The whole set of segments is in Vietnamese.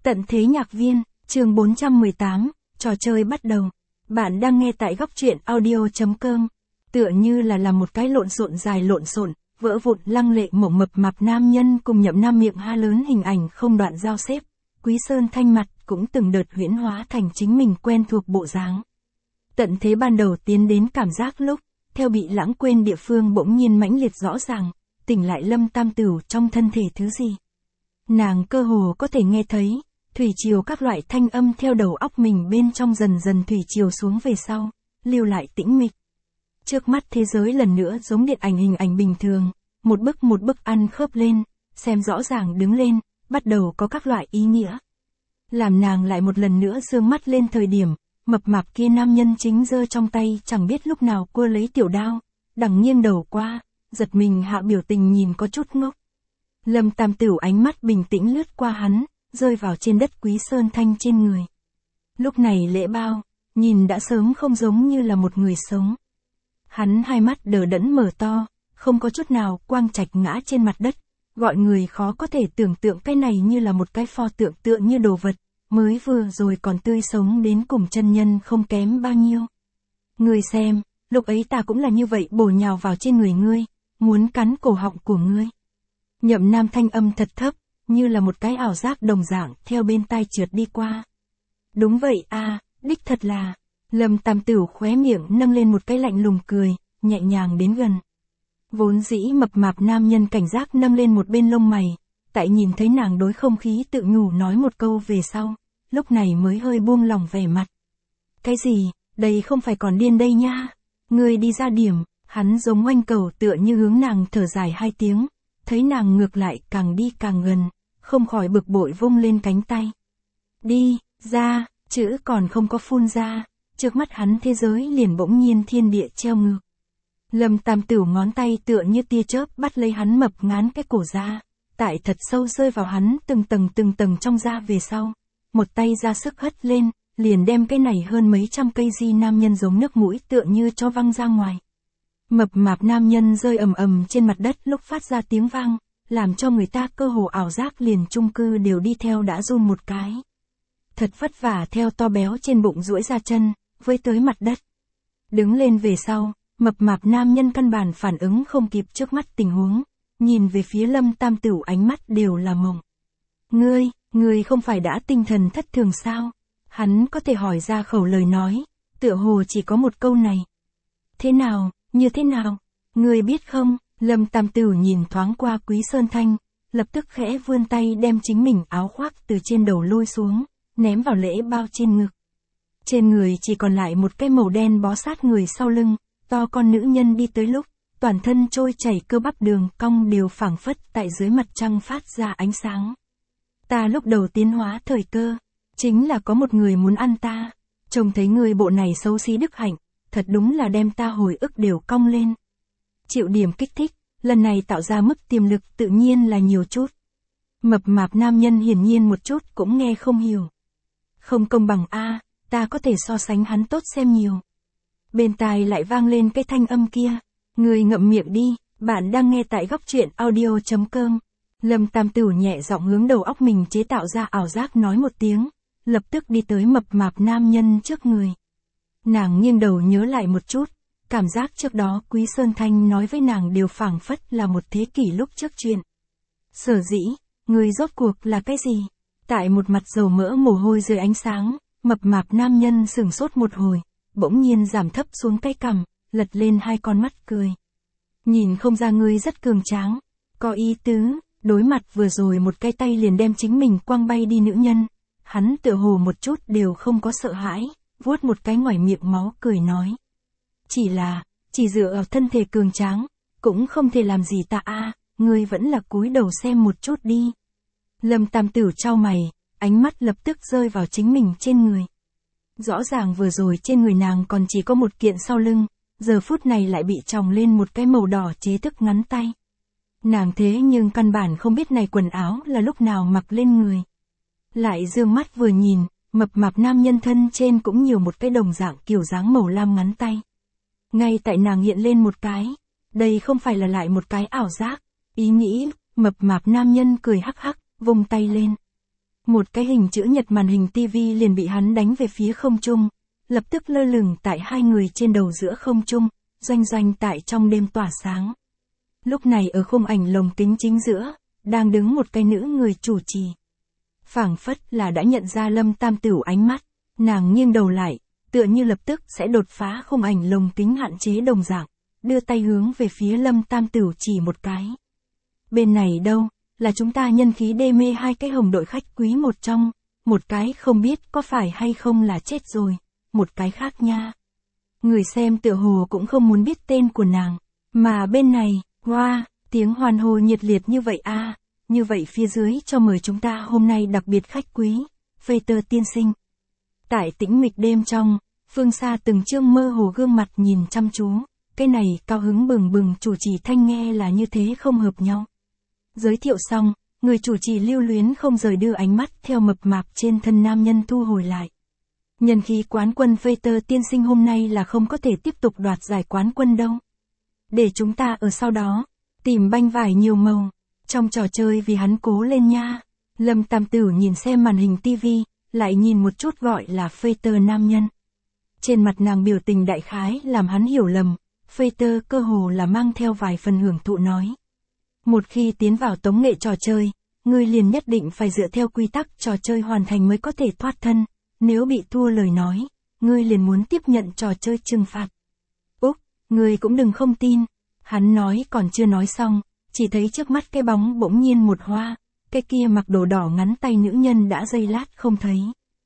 Tận thế nhạc viên, chương 418, trò chơi bắt đầu. Bạn đang nghe tại góc truyện audio.com. Tựa như là làm một cái lộn xộn dài lộn xộn, vỡ vụn lăng lệ mộng mập mạp nam nhân cùng Nhậm Nam miệng ha lớn hình ảnh không đoạn giao xếp. Quý Sơn Thanh mặt cũng từng đợt huyễn hóa thành chính mình quen thuộc bộ dáng. Tận thế ban đầu tiến đến cảm giác lúc, theo bị lãng quên địa phương bỗng nhiên mãnh liệt rõ ràng, tỉnh lại Lâm Tam Tửu trong thân thể thứ gì. Nàng cơ hồ có thể nghe thấy, thủy triều các loại thanh âm theo đầu óc mình bên trong dần dần thủy triều xuống về sau, lưu lại tĩnh mịch. Trước mắt thế giới lần nữa giống điện ảnh hình ảnh bình thường, một bức ăn khớp lên, xem rõ ràng đứng lên, bắt đầu có các loại ý nghĩa. Làm nàng lại một lần nữa dương mắt lên thời điểm, mập mạp kia nam nhân chính giơ trong tay chẳng biết lúc nào cua lấy tiểu đao, đằng nghiêng đầu qua, giật mình hạ biểu tình nhìn có chút ngốc. Lâm Tam Tửu ánh mắt bình tĩnh lướt qua hắn, rơi vào trên đất Quý Sơn Thanh trên người. Lúc này Lễ Bao, nhìn đã sớm không giống như là một người sống. Hắn hai mắt đờ đẫn mở to, không có chút nào quang trạch ngã trên mặt đất, gọi người khó có thể tưởng tượng cái này như là một cái pho tượng tựa như đồ vật, mới vừa rồi còn tươi sống đến cùng chân nhân không kém bao nhiêu. Ngươi xem, lúc ấy ta cũng là như vậy bổ nhào vào trên người ngươi, muốn cắn cổ họng của ngươi. Nhậm Nam thanh âm thật thấp, như là một cái ảo giác đồng dạng theo bên tai trượt đi qua. Đúng vậy a, đích thật là. Lâm Tam Tửu khóe miệng nâng lên một cái lạnh lùng cười, nhẹ nhàng đến gần. Vốn dĩ mập mạp nam nhân cảnh giác nâng lên một bên lông mày, tại nhìn thấy nàng đối không khí tự nhủ nói một câu về sau, lúc này mới hơi buông lỏng vẻ mặt. Cái gì, đây không phải còn điên đây nha. Ngươi đi ra điểm, hắn giống oanh cầu tựa như hướng nàng thở dài hai tiếng, thấy nàng ngược lại càng đi càng gần, không khỏi bực bội vung lên cánh tay. Đi, ra, chữ còn không có phun ra, trước mắt hắn thế giới liền bỗng nhiên thiên địa treo ngược. Lâm Tam Tửu ngón tay tựa như tia chớp bắt lấy hắn mập ngán cái cổ ra, tại thật sâu rơi vào hắn từng tầng trong da về sau, một tay ra sức hất lên, liền đem cái này hơn mấy trăm cây di nam nhân giống nước mũi tựa như cho văng ra ngoài. Mập mạp nam nhân rơi ầm ầm trên mặt đất lúc phát ra tiếng vang, làm cho người ta cơ hồ ảo giác liền chung cư đều đi theo đã run một cái. Thật vất vả theo to béo trên bụng duỗi ra chân, với tới mặt đất. Đứng lên về sau, mập mạp nam nhân căn bản phản ứng không kịp trước mắt tình huống, nhìn về phía Lâm Tam Tửu ánh mắt đều là mộng. Ngươi không phải đã tinh thần thất thường sao? Hắn có thể hỏi ra khẩu lời nói, tựa hồ chỉ có một câu này. Thế nào, như thế nào? Ngươi biết không? Lâm Tam Tửu nhìn thoáng qua Quý Sơn Thanh, lập tức khẽ vươn tay đem chính mình áo khoác từ trên đầu lôi xuống, ném vào Lễ Bao trên ngực. Trên người chỉ còn lại một cái màu đen bó sát người sau lưng, to con nữ nhân đi tới lúc, toàn thân trôi chảy cơ bắp đường cong đều phảng phất tại dưới mặt trăng phát ra ánh sáng. Ta lúc đầu tiến hóa thời cơ, chính là có một người muốn ăn ta, trông thấy người bộ này xấu xí đức hạnh, thật đúng là đem ta hồi ức đều cong lên. Chịu điểm kích thích, lần này tạo ra mức tiềm lực tự nhiên là nhiều chút. Mập mạp nam nhân hiển nhiên một chút cũng nghe không hiểu. Không công bằng a, ta có thể so sánh hắn tốt xem nhiều. Bên tai lại vang lên cái thanh âm kia. Người ngậm miệng đi, bạn đang nghe tại góc truyện audio.com. Lâm Tam Tửu nhẹ giọng hướng đầu óc mình chế tạo ra ảo giác nói một tiếng, lập tức đi tới mập mạp nam nhân trước người. Nàng nghiêng đầu nhớ lại một chút, cảm giác trước đó Quý Sơn Thanh nói với nàng đều phảng phất là một thế kỷ lúc trước chuyện. Sở dĩ, người rốt cuộc là cái gì? Tại một mặt dầu mỡ mồ hôi dưới ánh sáng, mập mạp nam nhân sửng sốt một hồi, bỗng nhiên giảm thấp xuống cái cằm, lật lên hai con mắt cười. Nhìn không ra ngươi rất cường tráng, có ý tứ, đối mặt vừa rồi một cái tay liền đem chính mình quăng bay đi nữ nhân, hắn tựa hồ một chút đều không có sợ hãi, vuốt một cái ngoài miệng máu cười nói. Chỉ dựa vào thân thể cường tráng, cũng không thể làm gì ta a, ngươi vẫn là cúi đầu xem một chút đi. Lâm Tam Tửu chau mày, ánh mắt lập tức rơi vào chính mình trên người. Rõ ràng vừa rồi trên người nàng còn chỉ có một kiện sau lưng, giờ phút này lại bị tròng lên một cái màu đỏ chế thức ngắn tay. Nàng thế nhưng căn bản không biết này quần áo là lúc nào mặc lên người. Lại dương mắt vừa nhìn, mập mạp nam nhân thân trên cũng nhiều một cái đồng dạng kiểu dáng màu lam ngắn tay. Ngay tại nàng hiện lên một cái, đây không phải là lại một cái ảo giác, ý nghĩ, mập mạp nam nhân cười hắc hắc, vung tay lên. Một cái hình chữ nhật màn hình tivi liền bị hắn đánh về phía không trung, lập tức lơ lửng tại hai người trên đầu giữa không trung, doanh doanh tại trong đêm tỏa sáng. Lúc này ở khung ảnh lồng kính chính giữa, đang đứng một cái nữ người chủ trì. Phảng phất là đã nhận ra Lâm Tam Tửu ánh mắt, nàng nghiêng đầu lại, tựa như lập tức sẽ đột phá khung ảnh lồng kính hạn chế đồng dạng, đưa tay hướng về phía Lâm Tam Tửu chỉ một cái. Bên này đâu, là chúng ta nhân khí đê mê hai cái hồng đội khách quý một trong, một cái không biết có phải hay không là chết rồi, một cái khác nha. Người xem tựa hồ cũng không muốn biết tên của nàng, mà bên này, wow, tiếng hoan hô nhiệt liệt như vậy a. Như vậy phía dưới cho mời chúng ta hôm nay đặc biệt khách quý, Fater tiên sinh. Tại tĩnh mịch đêm trong, phương xa từng trương mơ hồ gương mặt nhìn chăm chú, cái này cao hứng bừng bừng chủ trì thanh nghe là như thế không hợp nhau. Giới thiệu xong, người chủ trì lưu luyến không rời đưa ánh mắt theo mập mạp trên thân nam nhân thu hồi lại. Nhân khí quán quân Fater tiên sinh hôm nay là không có thể tiếp tục đoạt giải quán quân đâu. Để chúng ta ở sau đó, tìm banh vải nhiều màu. Trong trò chơi vì hắn cố lên nha. Lâm Tam Tửu nhìn xem màn hình tivi, lại nhìn một chút gọi là Fater nam nhân. Trên mặt nàng biểu tình đại khái làm hắn hiểu lầm, Fater cơ hồ là mang theo vài phần hưởng thụ nói. Một khi tiến vào tống nghệ trò chơi, ngươi liền nhất định phải dựa theo quy tắc trò chơi hoàn thành mới có thể thoát thân, nếu bị thua lời nói, ngươi liền muốn tiếp nhận trò chơi trừng phạt. Úc, ngươi cũng đừng không tin, hắn nói còn chưa nói xong. Chỉ thấy trước mắt cái bóng bỗng nhiên một hoa, cái kia mặc đồ đỏ ngắn tay nữ nhân đã giây lát không thấy.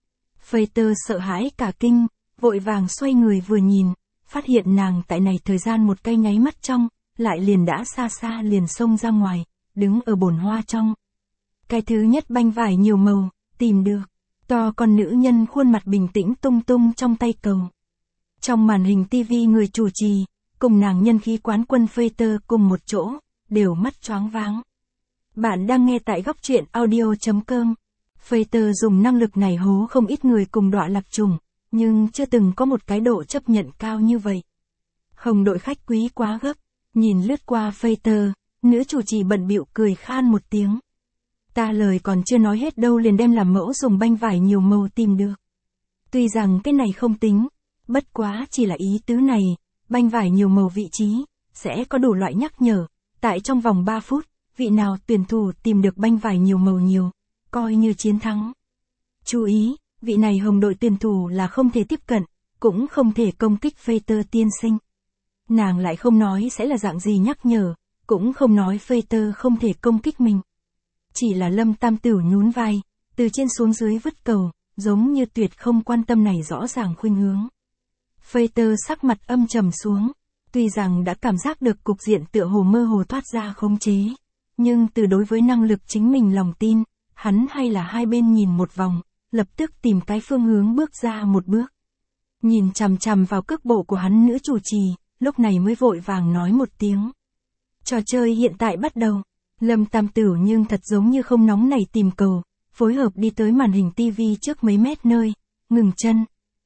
Fater sợ hãi cả kinh, vội vàng xoay người vừa nhìn, phát hiện nàng tại này thời gian một cái nháy mắt trong, lại liền đã xa xa liền xông ra ngoài, đứng ở bồn hoa trong. Cái thứ nhất banh vải nhiều màu, tìm được, to con nữ nhân khuôn mặt bình tĩnh tung tung trong tay cầu. Trong màn hình tivi người chủ trì, cùng nàng nhân khí quán quân Fater cùng một chỗ. Đều mắt choáng váng. Bạn đang nghe tại góc truyện audio.com. Fater dùng năng lực này hố không ít người cùng đọa lạc trùng, nhưng chưa từng có một cái độ chấp nhận cao như vậy. Hồng đội khách quý quá gấp, nhìn lướt qua Fater, nữ chủ trì bận bịu cười khan một tiếng. Ta lời còn chưa nói hết đâu liền đem làm mẫu dùng banh vải nhiều màu tìm được. Tuy rằng cái này không tính, bất quá chỉ là ý tứ này, banh vải nhiều màu vị trí, sẽ có đủ loại nhắc nhở. Tại trong vòng 3 phút, vị nào tuyển thủ tìm được banh vải nhiều màu nhiều, coi như chiến thắng. Chú ý, vị này hồng đội tuyển thủ là không thể tiếp cận, cũng không thể công kích Fater tiên sinh. Nàng lại không nói sẽ là dạng gì nhắc nhở, cũng không nói Fater không thể công kích mình. Chỉ là Lâm Tam Tửu nhún vai, từ trên xuống dưới vứt cầu, giống như tuyệt không quan tâm này rõ ràng khuynh hướng. Fater sắc mặt âm trầm xuống. Tuy rằng đã cảm giác được cục diện tựa hồ mơ hồ thoát ra khống chế, nhưng từ đối với năng lực chính mình lòng tin, hắn hay là hai bên nhìn một vòng, lập tức tìm cái phương hướng bước ra một bước. Nhìn chằm chằm vào cước bộ của hắn nữ chủ trì, lúc này mới vội vàng nói một tiếng. Trò chơi hiện tại bắt đầu. Lâm Tam Tửu nhưng thật giống như không nóng nảy tìm cầu, phối hợp đi tới màn hình tivi trước mấy mét nơi, ngừng chân.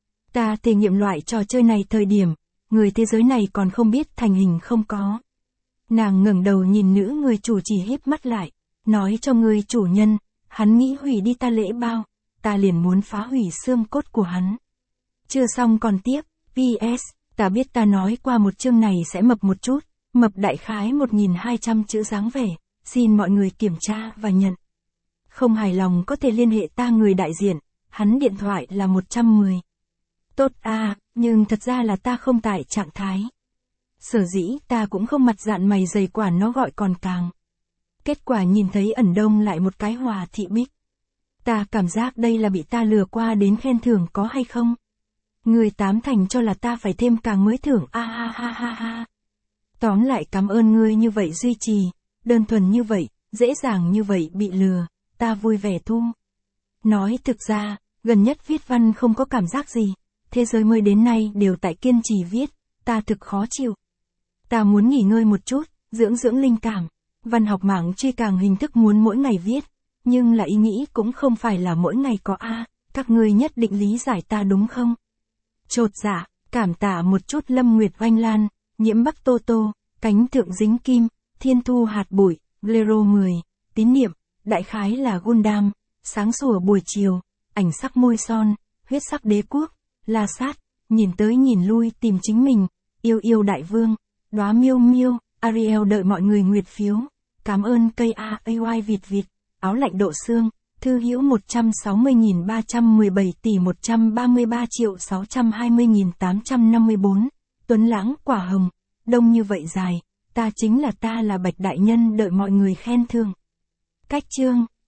Ta thể nghiệm loại trò chơi này thời điểm, người thế giới này còn không biết thành hình không có. Nàng ngẩng đầu nhìn nữ người chủ trì híp mắt lại, nói cho người chủ nhân, hắn nghĩ hủy đi ta lễ bao, ta liền muốn phá hủy xương cốt của hắn. Chưa xong còn tiếp, PS, ta biết ta nói qua một chương này sẽ mập một chút, mập đại khái 1200 chữ dáng vẻ, xin mọi người kiểm tra và nhận. Không hài lòng có thể liên hệ ta người đại diện, hắn điện thoại là 110. Tốt à, nhưng thật ra là ta không tại trạng thái. Sở dĩ ta cũng không mặt dạn mày dày quả nó gọi còn càng. Kết quả nhìn thấy ẩn đông lại một cái Hòa Thị Bích. Ta cảm giác đây là bị ta lừa qua đến khen thưởng có hay không? Người tám thành cho là ta phải thêm càng mới thưởng a ha ha ha ha. Tóm lại cảm ơn ngươi như vậy duy trì, đơn thuần như vậy, dễ dàng như vậy bị lừa, ta vui vẻ thu. Nói thực ra, gần nhất viết văn không có cảm giác gì, thế giới mới đến nay đều tại kiên trì viết, ta thực khó chịu. Ta muốn nghỉ ngơi một chút, dưỡng dưỡng linh cảm, văn học mảng truy càng hình thức muốn mỗi ngày viết, nhưng là ý nghĩ cũng không phải là mỗi ngày có a, các ngươi nhất định lý giải ta đúng không? Chột dạ, cảm tạ một chút Lâm Nguyệt Oanh Lan, Nhiễm Bắc Tô Tô, Cánh Thượng Dính Kim, Thiên Thu Hạt Bụi, Blero 10, Tín Niệm, đại khái là Gundam, Sáng sủa buổi chiều, ảnh sắc môi son, huyết sắc đế quốc, La Sát, nhìn tới nhìn lui tìm chính mình, yêu yêu đại vương, đóa miêu miêu, Ariel đợi mọi người nguyệt phiếu. Cảm ơn cây AAY Việt Việt, áo lạnh độ xương, thư hữu 160.317 tỷ 133.620.854, Tuấn Lãng quả hồng, đông như vậy dài, ta chính là ta là Bạch Đại Nhân đợi mọi người khen thưởng. Cách chương